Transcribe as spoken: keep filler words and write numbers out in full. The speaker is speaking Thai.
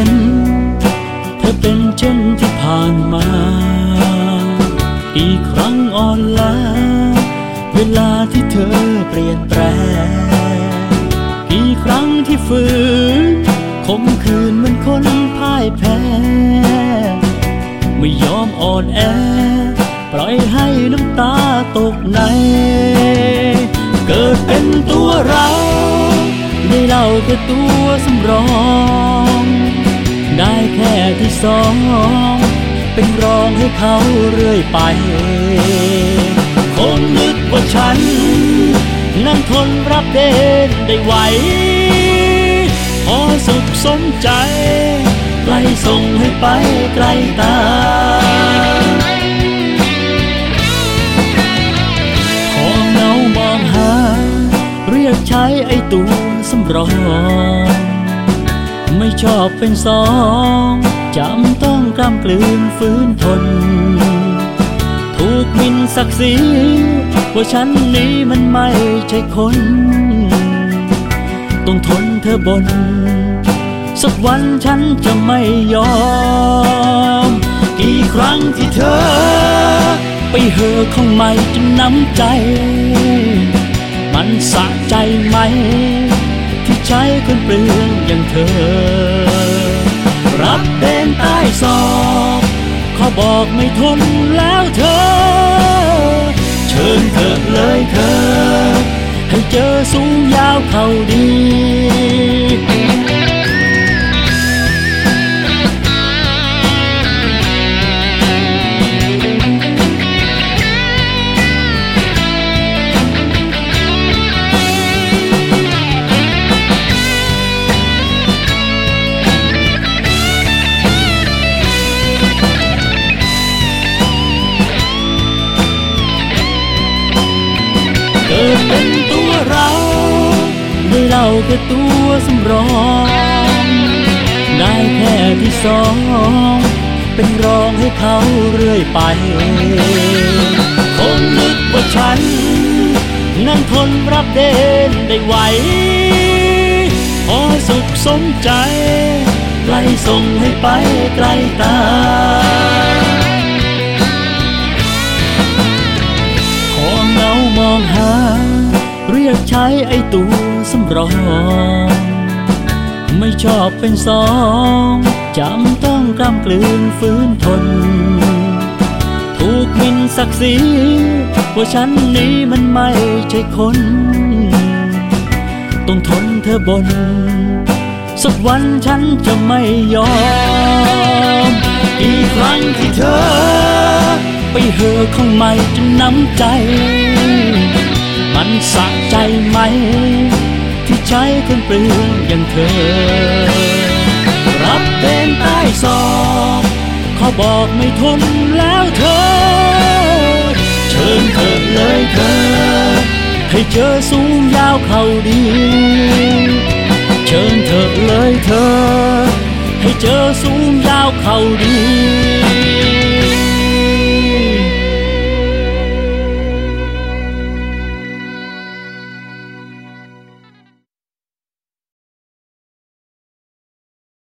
นเธอเป็นเช่นที่ผ่านมาอีกครั้งอ่อนล้าเวลาที่เธอเปลี่ยนแปลงอีกครั้งที่ฝืนคมคืนเหมือนคนพ่ายแพ้ไม่ยอมอ่อนแอปล่อยให้น้ำตาตกในเกิดเป็นตัวเราได้เล่าแค่ตัวสำรองได้แค่ที่สองเป็นรองให้เขาเรื่อยไปคงนึกว่าฉันนั้นทนรับเดนได้ไหวพอสุขสมใจไกลส่งให้ไปไกลตาพอเงามองหาเรียกใช้ไอ้ตัวสำรองไม่ชอบเป็นสองจำต้องกล้ำกลืนฝืนทนถูกหมิ่นศักดิ์ศรีว่าฉันนี้มันไม่ใช่คนต้องทนเธอบ่นสักวันฉันจะไม่ยอมกี่ครั้งที่เธอไปเห่อของใหม่จนน้ำใจมันสะใจไหมที่ใช้คนเปลืองอย่างเธอรับเดินใต้ศอกขอบอกไม่ทนแล้วเธอเชิญเธอเลยเธอให้เจอสูงยาวเข้าดีเกิดเป็นตัวเราได้เล่าแค่ตัวสำรองได้แค่ที่สองเป็นรองให้เขาเรื่อยไปคงนึกว่าฉันนั้นทนรับเดนได้ไหวพอสุขสมใจไกลส่งให้ไปไกลตามองหาเรียกใช้ไอ้ตัวสำรองไม่ชอบเป็นสองจำต้องกล้ำกลืนฝืนทนถูกหมิ่นศักดิ์ศรีว่าฉันนี้มันไม่ใช่คนต้องทนเธอบ่นสักวันฉันจะไม่ยอมกี่ครั้งที่เธอไปเห่อของใหม่จนน้ำใจมันสะใจไหมที่ใช้คนเปลืองอย่างเธอรับเป็นใต้ศอกขอบอกไม่ทนแล้วเธอเชิญเธอเลยเธอให้เจอสูงยาวเข้าดีเชิญเธอเลยเธอให้เจอสูงยาวเข้าดี